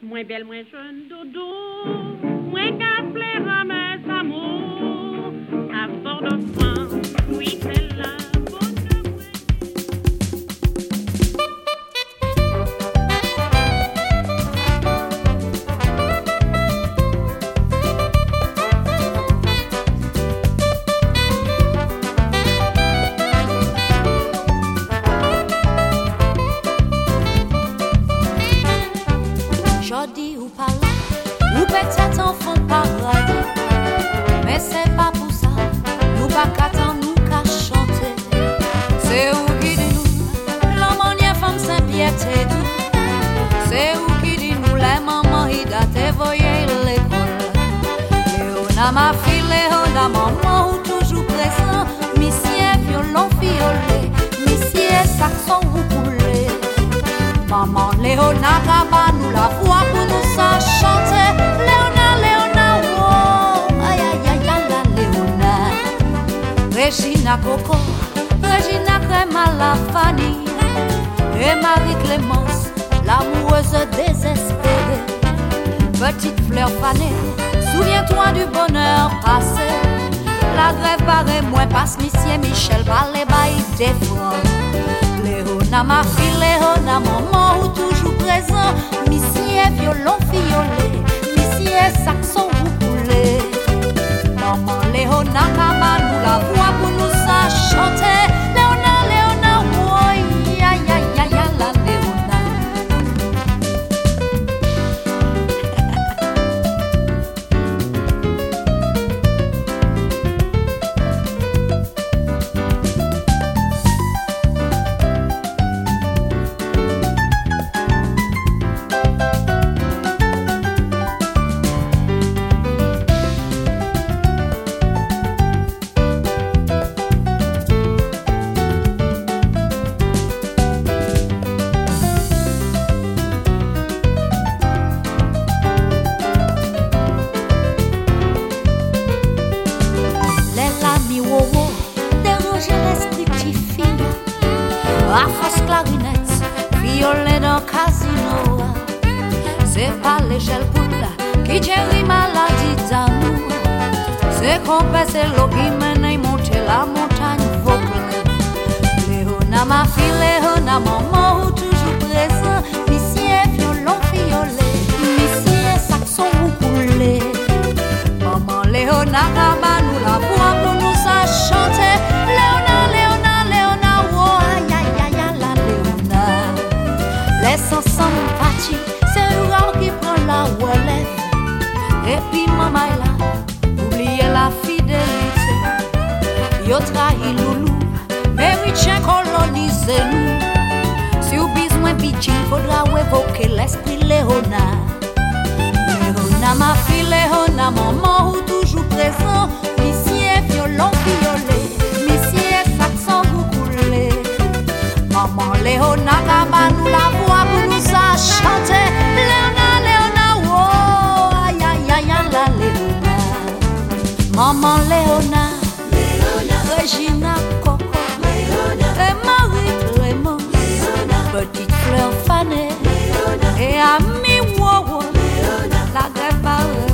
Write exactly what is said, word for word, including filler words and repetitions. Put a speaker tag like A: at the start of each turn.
A: Moins belle, moins jeune, dodo, moins qu'à plaire à mes amours, à Fort-de-France, oui, c'est la bonne
B: Jodi ou pas là, ou peut-être en fond paradis, mais c'est pas pour ça, nous pas qu'attendre, nous qu'à chanter. C'est où qui dit nous, l'homme n'y femme Saint-Piété tout. C'est où qui dit nous, les mamans y datent, voyez l'école. Léona ma fille, Léona maman, ou toujours présent, monsieur violon violet, monsieur saxon ou poulet. Maman Léona Gaba nous la voix pour nous ça chanter. Léona, Léona, wow, aïe aïe aïe aïe la Léona. Regina Coco, Regina Crema la Fanny et Marie-Clémence, l'amoureuse désespérée. Petite fleur fanée, souviens-toi du bonheur passé. La grève barrée, moins passe Monsieur Michel, balai bail défend. Léona ma fille, Léona maman ou toujours présent. Monsieur violon violet, monsieur saxon ou poulet. Maman Léona Gaba nous la voix pour nous ça chanter. Léona, Léona, oui, aïe aïe aïe aïe la Léona. A force clarinette, violet dans casino. C'est pas l'échelle poule qui gérit maladie d'amour. C'est qu'on pèse l'eau qui mène monter la montagne vocale. Léona ma fille, Léona maman ou toujours présent. Monsieur violon violet, monsieur saxon ou poulet. Maman Léona Gaba nous la voix pour nous à chanter. Léona, Léona, Léona, oh aïe aïe aïe aïe la Léona. Laisse ensemble partir, c'est rare qui prend la relève. Et puis maman est là, oubliez la fidélité. Yo trahi loulou, mais Richien colonise nous. Si vous besoin pitching, faudra évoquer l'esprit Léona. Léona ma fille, Léona maman ou toujours présent. Monsieur violon violet, monsieur saxon ou poulet. Maman Léona Gaba nous la voix pour nous à chanter. Léona, Léona, wow, aïe aïe aïe la Léona. Maman Léona, Léona, Regina Coco, Léona, et Marie-Clémence, Léona, petite fleur fanée, Léona, et Ami Wowo, Léona, la grève barrée.